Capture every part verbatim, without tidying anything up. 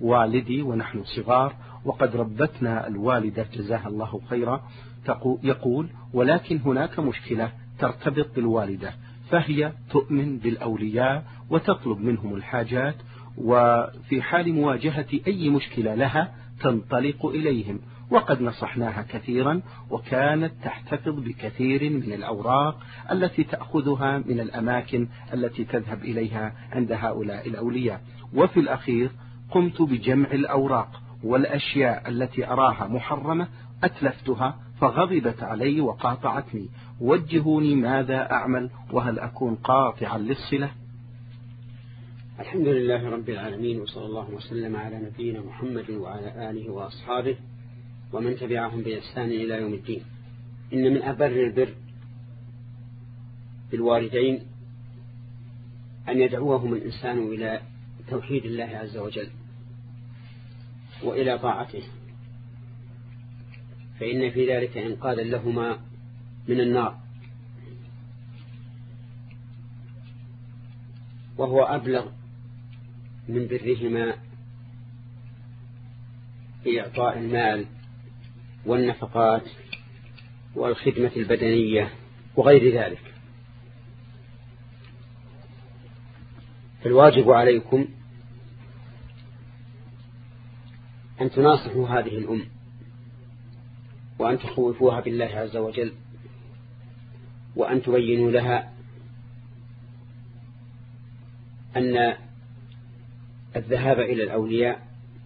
والدي ونحن صغار، وقد ربتنا الوالدة جزاها الله خيرا، يقول: ولكن هناك مشكلة ترتبط بالوالدة، فهي تؤمن بالأولياء وتطلب منهم الحاجات، وفي حال مواجهة أي مشكلة لها تنطلق إليهم، وقد نصحناها كثيرا، وكانت تحتفظ بكثير من الأوراق التي تأخذها من الأماكن التي تذهب إليها عند هؤلاء الأولياء. وفي الأخير قمت بجمع الأوراق والأشياء التي أراها محرمة أتلفتها، فغضبت علي وقاطعتني. وجهوني ماذا أعمل، وهل أكون قاطعا للصلة؟ الحمد لله رب العالمين، وصلى الله وسلم على نبينا محمد وعلى آله وأصحابه ومن تبعهم بإحسان إلى يوم الدين. إن من أبر البر بالوالدين أن يدعوهم الإنسان إلى توحيد الله عز وجل وإلى طاعته، فإن في ذلك إنقاذا لهما من النار، وهو أبلغ من برهما في إعطاء المال والنفقات والخدمة البدنية وغير ذلك. فالواجب عليكم أن تناصحوا هذه الأم، وأن تخوفوها بالله عز وجل، وأن تبينوا لها أن الذهاب إلى الأولياء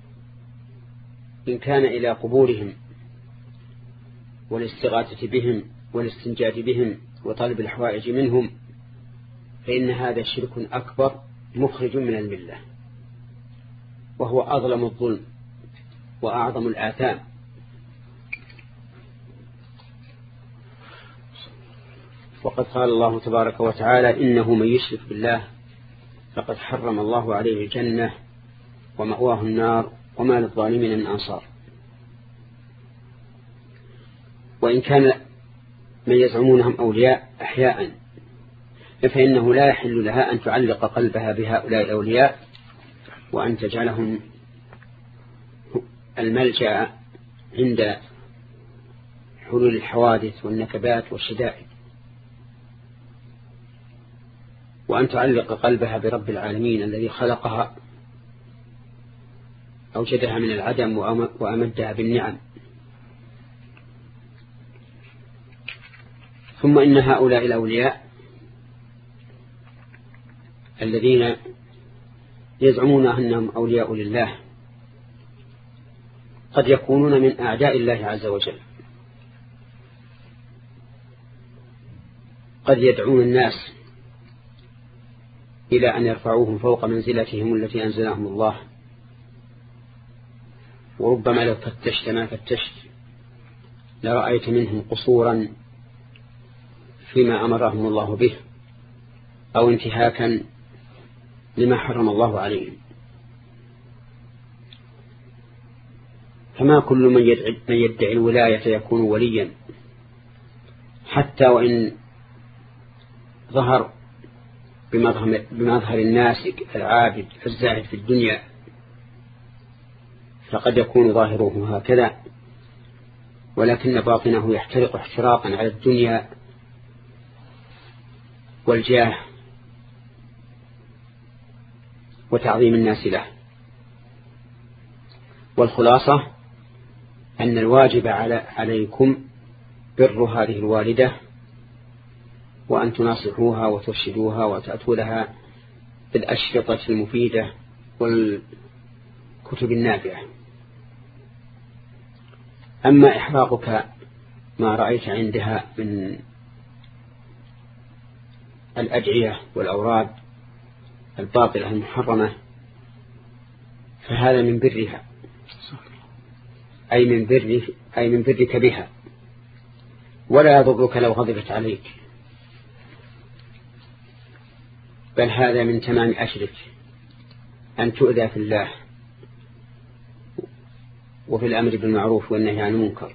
إن كان إلى قبورهم والاستغاثة بهم والاستنجاد بهم وطلب الحوائج منهم، فإن هذا شرك أكبر مخرج من الملة، وهو أظلم الظلم وأعظم الآثام. وقد قال الله تبارك وتعالى: إنه من يشرك بالله فقد حرم الله عليه الجنة ومأواه النار وما للظالمين من أنصار. وإن كان من يزعمونهم أولياء أحياء، فإنه لا يحل لها أن تعلق قلبها بهؤلاء الأولياء وأن تجعلهم الملجأ عند حلول الحوادث والنكبات والشدائد، وأن تعلق قلبها برب العالمين الذي خلقها، أوجدها من العدم وأمدها بالنعم. ثم إن هؤلاء الأولياء الذين يزعمون أنهم أولياء لله قد يكونون من أعداء الله عز وجل، قد يدعون الناس إلى أن يرفعوهم فوق منزلتهم التي أنزلهم الله، وربما لو فتشت ما فتشت لرأيت منهم قصورا فيما أمرهم الله به أو انتهاكا لما حرم الله عليهم. فما كل من يدعي, من يدعي الولاية يكون وليا، حتى وإن ظهر بمظهر الناس العابد الزاهد في الدنيا، فقد يكون ظاهره هكذا، ولكن باطنه يحترق احتراقا على الدنيا والجاه وتعظيم الناس له. والخلاصة أن الواجب على عليكم بر هذه الوالدة، وأن تناصحوها وترشدوها وتأتوا لها بالأشرطة المفيدة والكتب النافعة. أما إحراقك ما رأيت عندها من الأدعية والأوراد الباطلة المحرمة، فهذا من برها، أي من بر أي من برك بها، ولا يضرك لو غضبت عليك، بل هذا من تمام أجرك أن تؤذى في الله وفي الأمر بالمعروف والنهي عن المنكر.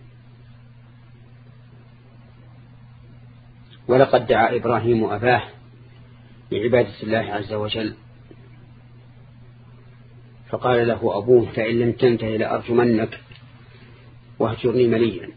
ولقد دعا إبراهيم أباه لعبادة الله عز وجل، فقال له أبوه فإن لم تنتهي لأرجمنك واهجرني مليا.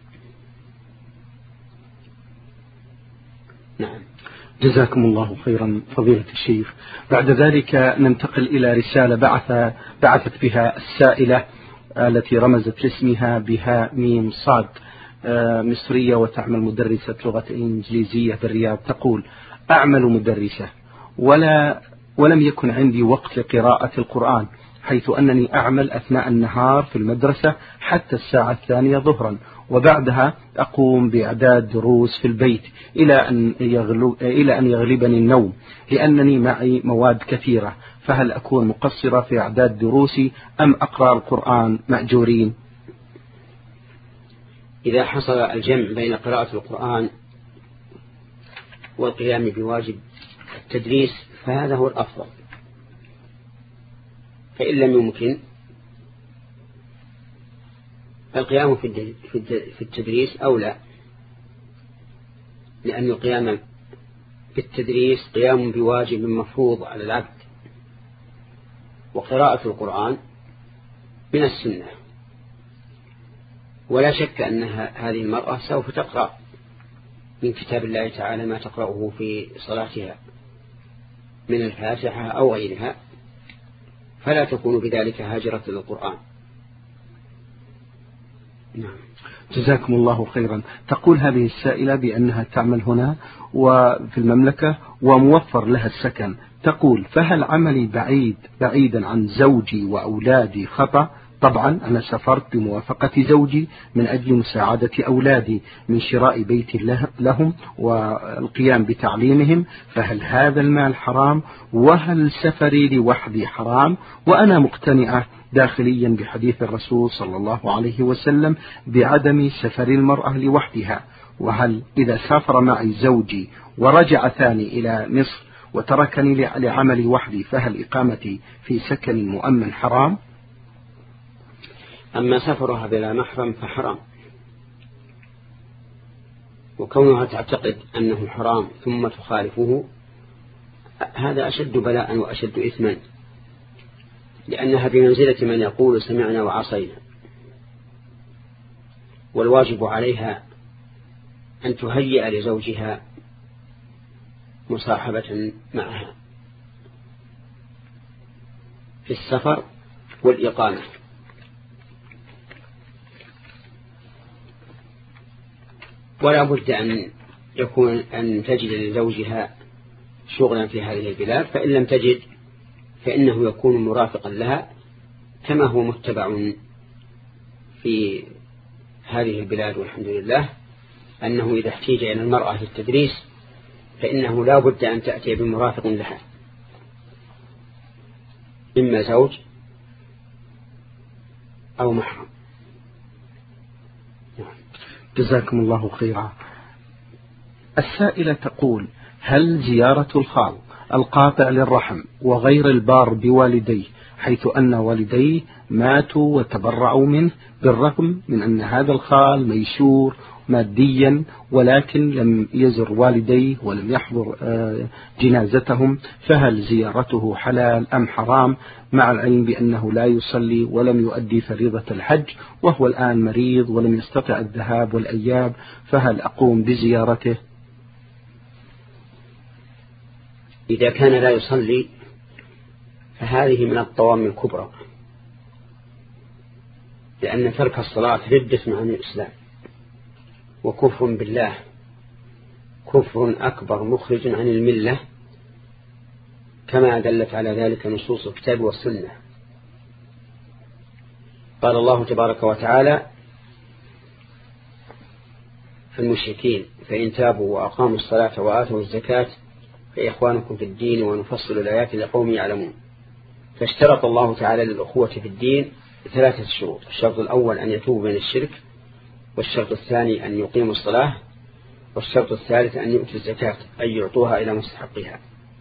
نعم. جزاكم الله خيرا فضيلة الشيخ. بعد ذلك ننتقل إلى رسالة بعث بعثت بها السائلة التي رمزت لاسمها بها ميم صاد، مصرية وتعمل مدرسة لغة إنجليزية بالرياض. تقول: أعمل مدرسة ولا ولم يكن عندي وقت لقراءة القرآن، حيث أنني أعمل أثناء النهار في المدرسة حتى الساعة الثانية ظهرا، وبعدها أقوم بإعداد دروس في البيت إلى أن يغلب إلى أن يغلبني النوم، لأنني معي مواد كثيرة. فهل أكون مقصرة في إعداد دروسي أم أقرأ القرآن مأجورين؟ إذا حصل الجمع بين قراءة القرآن والقيام بواجب التدريس فهذا هو الأفضل. فإن لم يمكن القيام في التدريس أولى، لأن القيام بالتدريس قيام بواجب مفروض على العبد، وقراءة القرآن من السنة. ولا شك أن هذه المرأة سوف تقرأ من كتاب الله تعالى ما تقرأه في صلاتها من الفاتحة أو غيرها، فلا تكون بذلك هاجرة للقرآن. نعم. جزاكم الله خيرا. تقول هذه السائلة بأنها تعمل هنا وفي المملكة وموفر لها السكن. تقول: فهل عملي بعيد بعيدا عن زوجي وأولادي خطأ؟ طبعا أنا سافرت بموافقة زوجي من أجل مساعدة أولادي من شراء بيت لهم والقيام بتعليمهم، فهل هذا المال حرام؟ وهل سفري لوحدي حرام؟ وأنا مقتنعة داخليا بحديث الرسول صلى الله عليه وسلم بعدم سفر المرأة لوحدها. وهل إذا سافر معي زوجي ورجع ثاني إلى مصر وتركني لعملي وحدي فهل إقامتي في سكن مؤمن حرام؟ أما سفرها بلا محرم فحرام، وكونها تعتقد أنه حرام ثم تخالفه هذا أشد بلاء وأشد إثما، لأنها بمنزلة من يقول سمعنا وعصينا. والواجب عليها أن تهيئ لزوجها مصاحبة معها في السفر والإقامة. ولا بد أن يكون أن تجد لزوجها شغلا في هذه البلاد، فإن لم تجد فإنه يكون مرافقا لها، كما هو متبع في هذه البلاد والحمد لله، أنه إذا احتاج إلى المرأة في التدريس فإنه لا بد أن تأتي بمرافق لها، إما زوج أو محرم. جزاكم الله خيرا. السائلة تقول: هل زيارة الخال القاطع للرحم وغير البار بوالديه، حيث أن والديه ماتوا وتبرعوا منه، بالرغم من أن هذا الخال ميسور ماديا ولكن لم يزر والديه ولم يحضر جنازتهم، فهل زيارته حلال أم حرام، مع العلم بأنه لا يصلي ولم يؤدي فريضة الحج وهو الآن مريض ولم يستطع الذهاب والأياب، فهل أقوم بزيارته؟ إذا كان لا يصلي فهذه من الطوام الكبرى، لأن ترك الصلاة ردة عن الإسلام وكفر بالله، كفر أكبر مخرج عن الملة، كما دلت على ذلك نصوص الكتاب والسنة. قال الله تبارك وتعالى في المشركين: فإن تابوا وأقاموا الصلاة وآتوا الزكاة فإخوانكم في الدين ونفصل الآيات لقوم يعلمون. فاشترط الله تعالى للأخوة في الدين ثلاثة شروط: الشرط الأول أن يتوبوا من الشرك، والشرط الثاني أن يقيموا الصلاة، والشرط الثالث أن يؤتوا الزكاة أي يعطوها إلى مستحقها.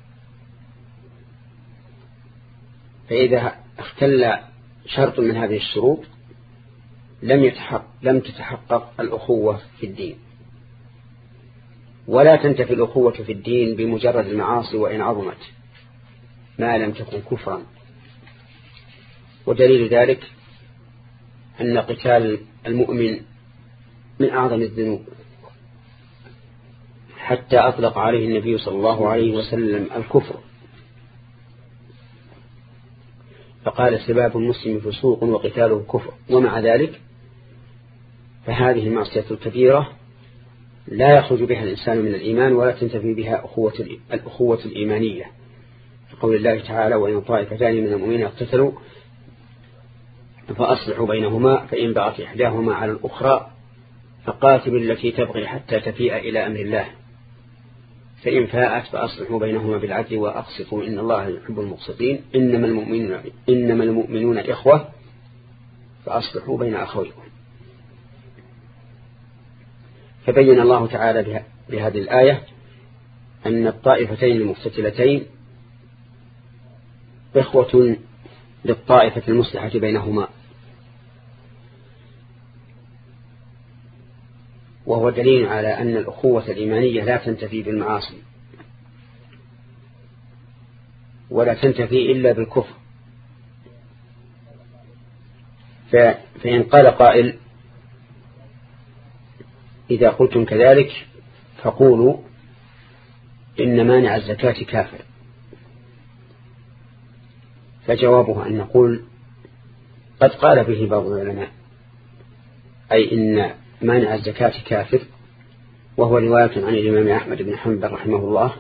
فإذا اختل شرط من هذه الشروط لم يتحقق لم تتحقق الأخوة في الدين. ولا تنتفي الأخوة في الدين بمجرد المعاصي وإن عظمت ما لم تكن كفرا. ودليل ذلك أن قتال المؤمن من أعظم الذنوب، حتى أطلق عليه النبي صلى الله عليه وسلم الكفر، فقال سباب المسلم فسوق وقتاله كفر. ومع ذلك فهذه المعصية الكبيرة لا يخرج بها الإنسان من الإيمان ولا تنتفي بها أخوة الأخوة الإيمانية، قول الله تعالى: وإن طائفتان من المؤمنين اقتتلوا فأصلحوا بينهما فإن بغت إحداهما على الأخرى فقاتلوا التي تبغي حتى تفيء إلى أمر الله فإن فاءت فأصلحوا بينهما بالعدل وأقسطوا إن الله يحب المقسطين إنما المؤمنون, إنما المؤمنون إخوة فأصلحوا بين أخويكم. فبين الله تعالى بهذه الآية أن الطائفتين المقتتلتين إخوة للطائفة المصلحة بينهما، وهو دليل على أن الأخوة الإيمانية لا تنتفي بالمعاصي ولا تنتفي إلا بالكفر. فإن قال قائل: إذا قلتم كذلك فقولوا إن مانع الزكاة كافر، فجوابه أن نقول قد قال به بعض العلماء، أي إن مانع الزكاة كافر، وهو رواية عن الإمام أحمد بن حنبل رحمه الله،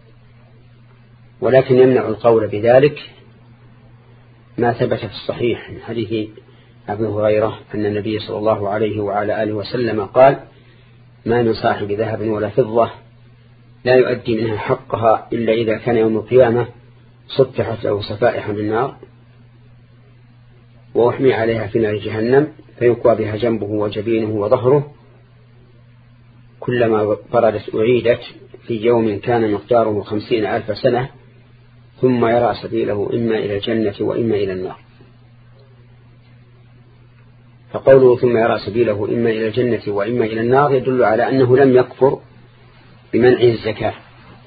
ولكن يمنع القول بذلك ما ثبت في الصحيح من حديث أبي هريرة أن النبي صلى الله عليه وعلى آله وسلم قال: ما من صاحب ذهب ولا فضة لا يؤدي منها حقها إلا إذا كان يوم القيامة سطحت له صفائح من النار وأحمي عليها في نار جهنم فيكوى بها جنبه وجبينه وظهره كلما بردت أعيدت في يوم كان مقداره خمسين ألف سنة ثم يرى سبيله إما إلى الجنة وإما إلى النار. فقوله ثم يرى سبيله إما إلى الجنة وإما إلى النار يدل على أنه لم يكفر بمنع الزكاة،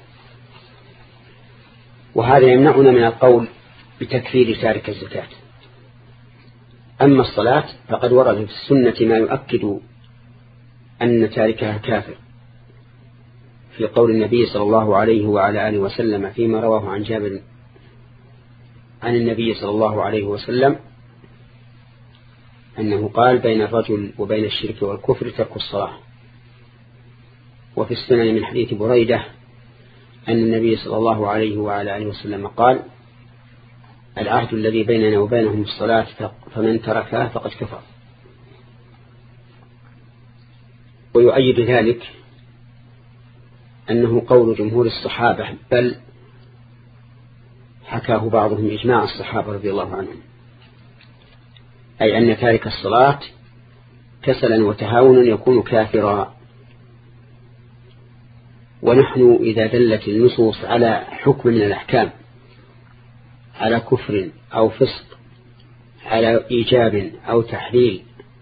وهذا يمنعنا من القول بتكفير تارك الزكاة. أما الصلاة فقد ورد في السنة ما يؤكد أن تاركها كافر، في قول النبي صلى الله عليه وعلى آله وسلم فيما رواه عن جابر عن النبي صلى الله عليه وسلم أنه قال: بين الرجل وبين الشرك والكفر ترك الصلاة. وفي السنن من حديث بريدة أن النبي صلى الله عليه وعلى آله وسلم قال: العهد الذي بيننا وبينهم الصلاة فمن تركها فقد كفر. ويؤيد ذلك أنه قول جمهور الصحابة، بل حكاه بعضهم إجماع الصحابة رضي الله عنهم، أي أن تارك الصلاة كسلا وتهاونا يكون كافرا. ونحن إذا دلت النصوص على حكم من الأحكام، على كفر أو فسق، على إيجاب أو تحليل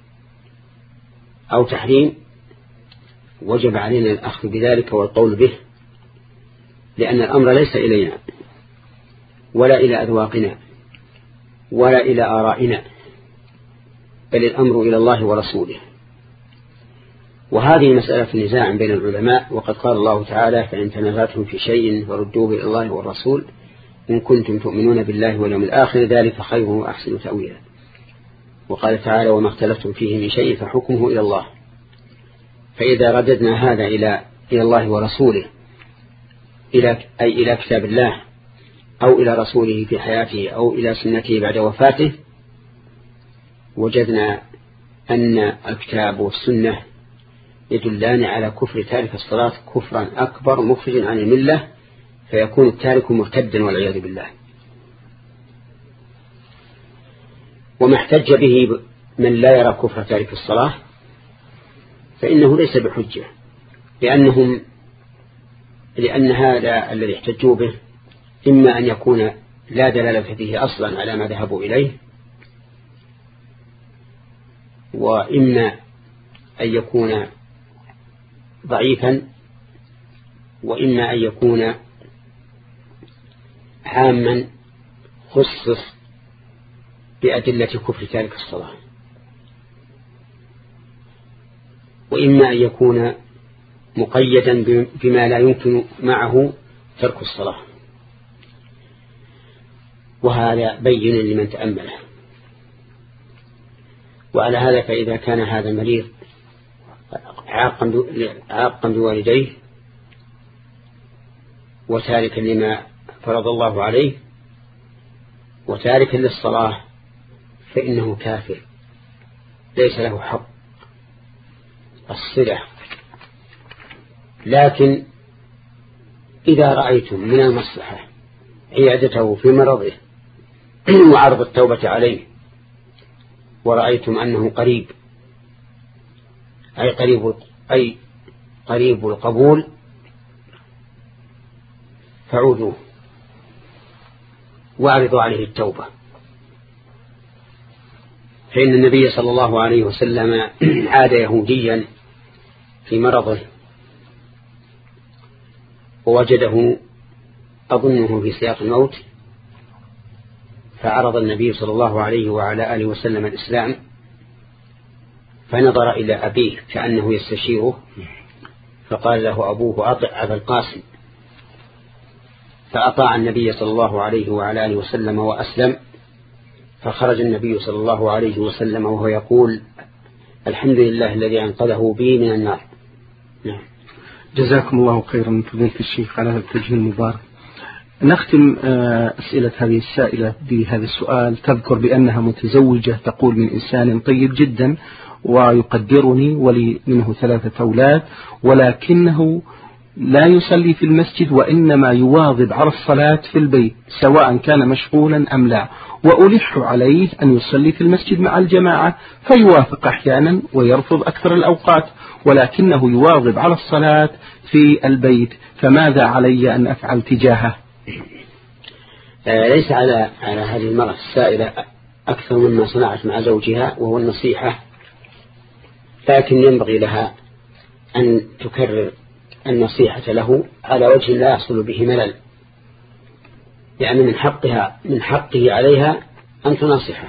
أو تحريم، وجب علينا الأخذ بذلك والقول به، لأن الأمر ليس إلينا ولا إلى أذواقنا ولا إلى آرائنا، بل الأمر إلى الله ورسوله. وهذه مسألة نزاع بين العلماء، وقد قال الله تعالى: فإن تنازعتم في شيء فردوه إلى الله والرسول إن كنتم تؤمنون بالله واليوم الآخر ذلك خير وأحسن تأويلا. وقال تعالى: وما اختلفتم فيه من شيء فحكمه إلى الله. فإذا رددنا هذا إلى إلى الله ورسوله، إلى أي إلى كتاب الله أو إلى رسوله في حياته أو إلى سنته بعد وفاته، وجدنا أن الكتاب والسنة يدلان على كفر تارك الصلاة كفرا أكبر مخرج عن الملة، فيكون التارك مرتدا والعياذ بالله. وما احتج به من لا يرى كفر تارك الصلاة فإنه ليس بحجة، لأنهم لأن هذا الذي احتجوا به إما أن يكون لا دلالة فيه أصلا على ما ذهبوا إليه، وإما أن يكون ضعيفا، وإما أن يكون عاما خصص بأدلة كفر تارك الصلاة، وإما أن يكون مقيدا بما لا يمكن معه ترك الصلاة، وهذا بين لمن تأمله. وعلى هذا فإذا كان هذا المريض عاقا بوالديه وتاركا لما فرض الله عليه وتاركا للصلاة فإنه كافر ليس له حق الصلة. لكن إذا رأيتم من المصلحة عيادته في مرضه وعرض التوبة عليه، ورأيتم أنه قريب أي قريب أي قريب القبول، فعودوه واعرضوا عليه التوبة. فإن النبي صلى الله عليه وسلم عاد يهوديا في مرضه ووجده أظنه في سياق الموت، فعرض النبي صلى الله عليه وعلى آله وسلم الإسلام، فنظر إلى أبيه كأنه يستشيره، فقال له أبوه أطع أبا القاسم، فأطاع النبي صلى الله عليه وعلى آله وسلم وأسلم. فخرج النبي صلى الله عليه وسلم وهو يقول الحمد لله الذي أنقذه بي من النار. نعم. جزاكم الله خيرا فضيلة الشيخ على هذا التوجيه المبارك. نختم أسئلة هذه السائلة بهذا السؤال. تذكر بأنها متزوجة، تقول من إنسان طيب جدا ويقدرني ولي منه ثلاثة أولاد، ولكنه لا يصلي في المسجد وإنما يواظب على الصلاة في البيت سواء كان مشغولا أم لا، وألح عليه أن يصلي في المسجد مع الجماعة فيوافق أحيانا ويرفض أكثر الأوقات، ولكنه يواظب على الصلاة في البيت، فماذا علي أن أفعل تجاهه؟ ليس على على هذه المرأة السائلة أكثر مما صنعت مع زوجها وهو النصيحة، لكن ينبغي لها أن تكرر النصيحة له على وجه لا يحصل به ملل، يعني من حقها من حقه عليها أن تنصحه.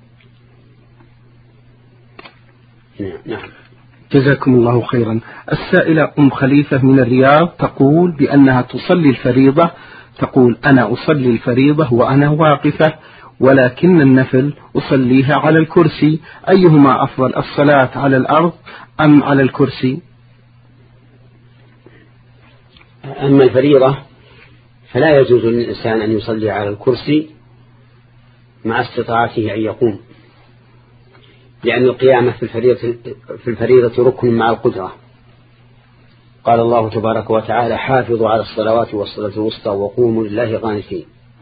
نعم. جزاكم الله خيرا. السائلة أم خليفة من الرياض تقول بأنها تصلي الفريضة، تقول أنا أصلي الفريضة وأنا واقفة، ولكن النفل أصليها على الكرسي، أيهما أفضل، الصلاة على الأرض أم على الكرسي؟ أما الفريضة فلا يجوز للإنسان أن يصلي على الكرسي مع استطاعته أن يقوم، لأن القيامة في الفريضة, في الفريضة ركن مع القدرة. قال الله تبارك وتعالى حافظوا على الصلوات والصلاة الوسطى وقوموا لله قانتين.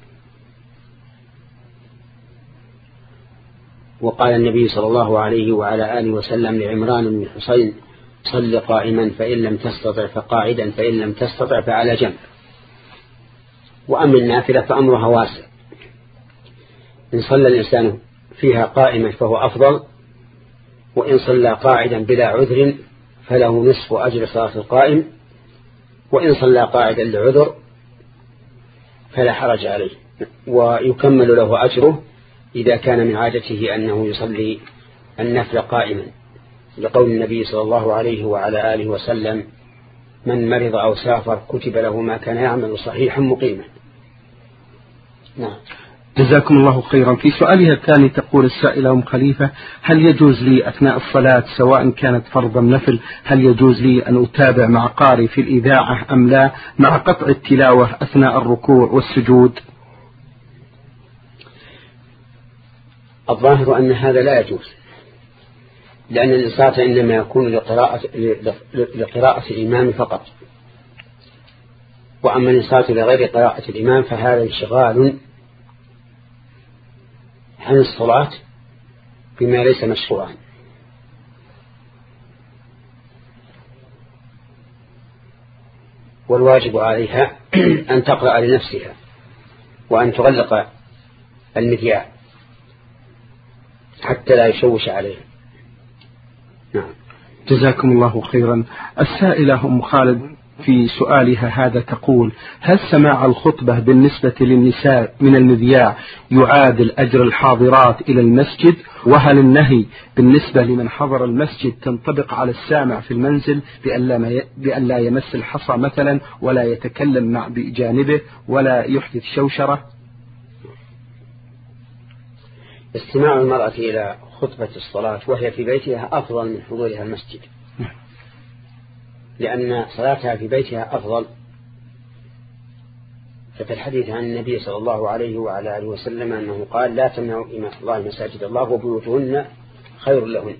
وقال النبي صلى الله عليه وعلى آله وسلم لعمران بن حسين صل قائما فإن لم تستطع فقاعدا فإن لم تستطع فعلى جنب. وأما النافلة فأمرها واسع، إن صلى الإنسان فيها قائما فهو أفضل، وإن صلى قاعدا بلا عذر فله نصف أجر صلاة القائم، وإن صلى قاعدا لعذر فلا حرج عليه، ويكمل له أجره إذا كان من عادته أنه يصلي النفل قائما، لقول النبي صلى الله عليه وعلى آله وسلم من مرض أو سافر كتب له ما كان يعمل صحيحا مقيما. نعم. جزاكم الله خيرا. في سؤالها الثاني تقول السائلة أم خليفة هل يجوز لي أثناء الصلاة سواء كانت فرض نفل، هل يجوز لي أن أتابع مع قارئ في الإذاعة أم لا مع قطع التلاوة أثناء الركوع والسجود؟ الظاهر أن هذا لا يجوز، لأن الإنصات إنما يكون لقراءة, لقراءة الإمام فقط، وأما الإنصات لغير قراءة الإمام فهذا انشغال عن الصلاة بما ليس مشروعا. والواجب عليها أن تقرأ لنفسها وأن تغلق المذياع حتى لا يشوش عليه. نعم. جزاكم الله خيرا. السائلة أم خالد في سؤالها هذا تقول: هل سماع الخطبة بالنسبة للنساء من المذياع يعادل أجر الحاضرات إلى المسجد؟ وهل النهي بالنسبة لمن حضر المسجد تنطبق على السامع في المنزل بأن لا يمس الحصى مثلا ولا يتكلم مع بجانبه ولا يحدث شوشرة؟ استماع المرأة إلى خطبة الصلاة وهي في بيتها أفضل من حضورها المسجد، لأن صلاتها في بيتها أفضل. ففي الحديث عن النبي صلى الله عليه وعلى آله وسلم أنه قال: لا تمنعوا إماء الله مساجد الله وبيوتهن خير لهن.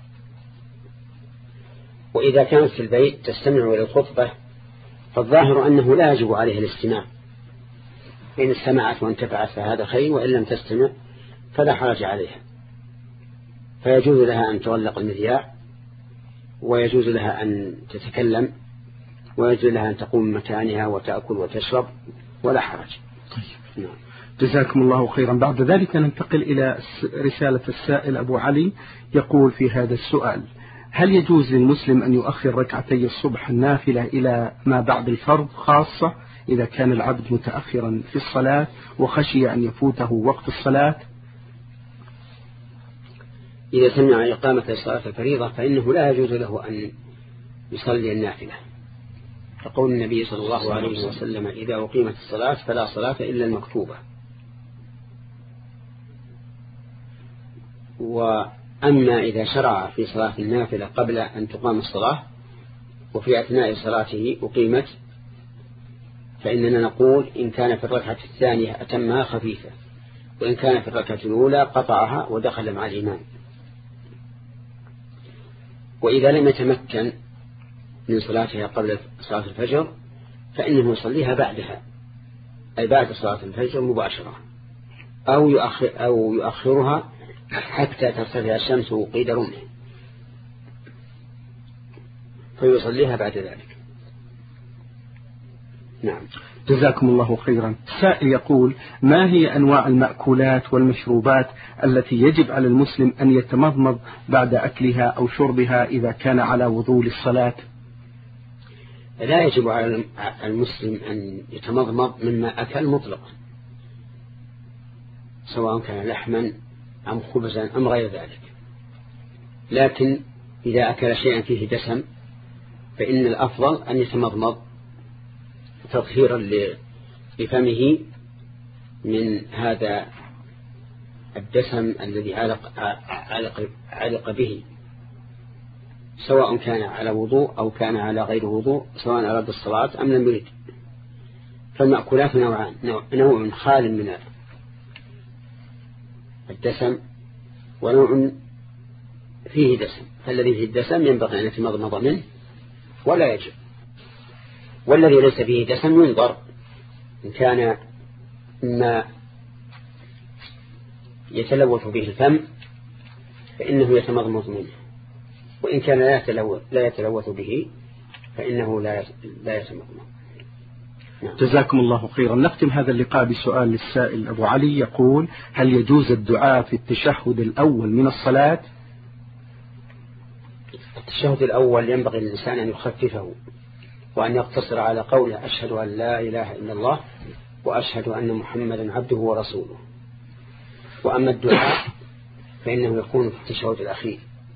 وإذا كانت في البيت تستمع إلى الخطبة فالظاهر أنه لا يجب عليها الاستماع، إن استمعت وانتفعت فهذا خير، وإن لم تستمع فلا حرج عليها، فيجوز لها أن تغلق المذياع، ويجوز لها أن تتكلم، ويجوز لها أن تقوم من مكانها وتأكل وتشرب ولا حرج. طيب. نعم. جزاكم الله خيرا. بعد ذلك ننتقل إلى رسالة السائل أبو علي، يقول في هذا السؤال: هل يجوز للمسلم أن يؤخر ركعتي الصبح النافلة إلى ما بعد الفرض، خاصة إذا كان العبد متأخرا في الصلاة وخشي أن يفوته وقت الصلاة؟ إذا سمع إقامة صلاة الفريضة فإنه لا يجوز له أن يصلي النافلة، فقول النبي صلى الله عليه وسلم: إذا أقيمت الصلاة فلا صلاة إلا المكتوبة. وأما إذا شرع في صلاة النافلة قبل أن تقام الصلاة وفي أثناء صلاته أقيمت، فإننا نقول: إن كان في الركعة الثانية أتمها خفيفة، وإن كان في الركعة الأولى قطعها ودخل مع الإمام. وإذا لم يتمكن من صلاتها قبل صلاة الفجر فإنه يصليها بعدها، أي بعد صلاة الفجر مباشرة، أو يؤخر أو يؤخرها حتى ترتفع الشمس وقيد رمه فيصليها بعد ذلك. نعم. جزاكم الله خيرا. السائل يقول: ما هي أنواع المأكولات والمشروبات التي يجب على المسلم أن يتمضمض بعد أكلها أو شربها إذا كان على وضوء للصلاة؟ لا يجب على المسلم أن يتمضمض مما أكل مطلقا، سواء كان لحما أم خبزا أم غير ذلك، لكن إذا أكل شيئا فيه دسم فإن الأفضل أن يتمضمض تطهيرا لفمه من هذا الدسم الذي علق, علق, علق به، سواء كان على وضوء أو كان على غير وضوء، سواء أراد الصلاة أم لم يرد. فالمأكولات نوعان: نوع خال من الدسم ونوع فيه دسم، فالذي فيه الدسم ينبغي أن يتمضمض منه ولا يجب، والذي ليس فيه دسم ينظر إن كان ما يتلوث به الفم فإنه يتمضمض منه، وإن كان لا يتلوث, لا يتلوث به فإنه لا لا يتمضمض. نعم. جزاكم الله خيرا. نختم هذا اللقاء بسؤال للسائل أبو علي، يقول: هل يجوز الدعاء في التشهد الأول من الصلاة؟ التشهد الأول ينبغي للإنسان أن يخففه وأن يقتصر على قوله: أشهد أن لا إله إلا الله وأشهد أن محمدا عبده ورسوله. وأما الدعاء فإنه يكون في التشهد الأخير،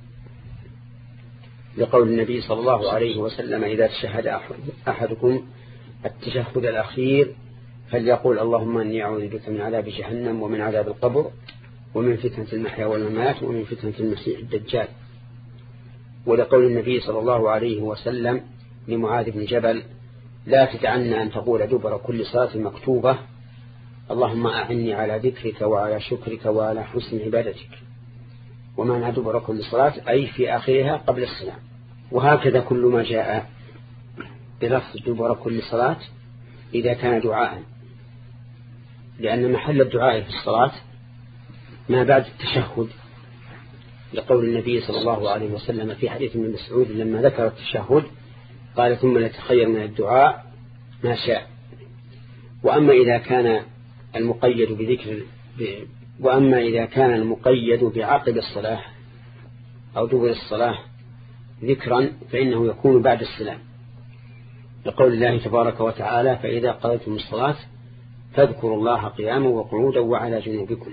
لقول النبي صلى الله عليه وسلم: إذا تشهد أحدكم التشهد الأخير فليقول: اللهم إني أعوذ بك من عذاب جهنم ومن عذاب القبر ومن فتنة المحيا والممات ومن فتنة المسيح الدجال. ولقول النبي صلى الله عليه وسلم لمعاذ بن جبل: لا تدعنا أن تقول دبر كل صلاة مكتوبة: اللهم أعني على ذكرك وعلى شكرك وعلى حسن عبادتك. ومعنى دبر كل صلاة أي في آخرها قبل السلام. وهكذا كل ما جاء بلفظ دبر كل صلاة إذا كان دعاء، لأن محل الدعاء في الصلاة ما بعد التشهد، لقول النبي صلى الله عليه وسلم في حديث من مسعود لما ذكر التشهد قال: ثم لتخير من الدعاء ما شاء. وأما إذا كان المقيد بذكر ب... وأما إذا كان المقيد بعقب الصلاة أو دبر الصلاة ذكرا فإنه يكون بعد السلام، لقول الله تبارك وتعالى فإذا قضيتم الصلاة فاذكروا الله قياما وقعودا وعلى جنوبكم.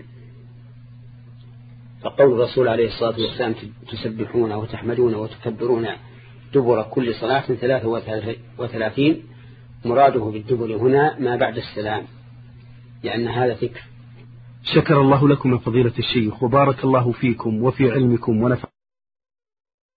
فقول الرسول عليه الصلاة والسلام تسبحون وتحمدون وتكبرون دبر كل صلاة ثلاثة وثلاثين مراده بالدبر هنا ما بعد السلام، لأن هذا ذكر. شكر الله لكم من فضيلة الشيخ وبارك الله فيكم وفي علمكم ونفع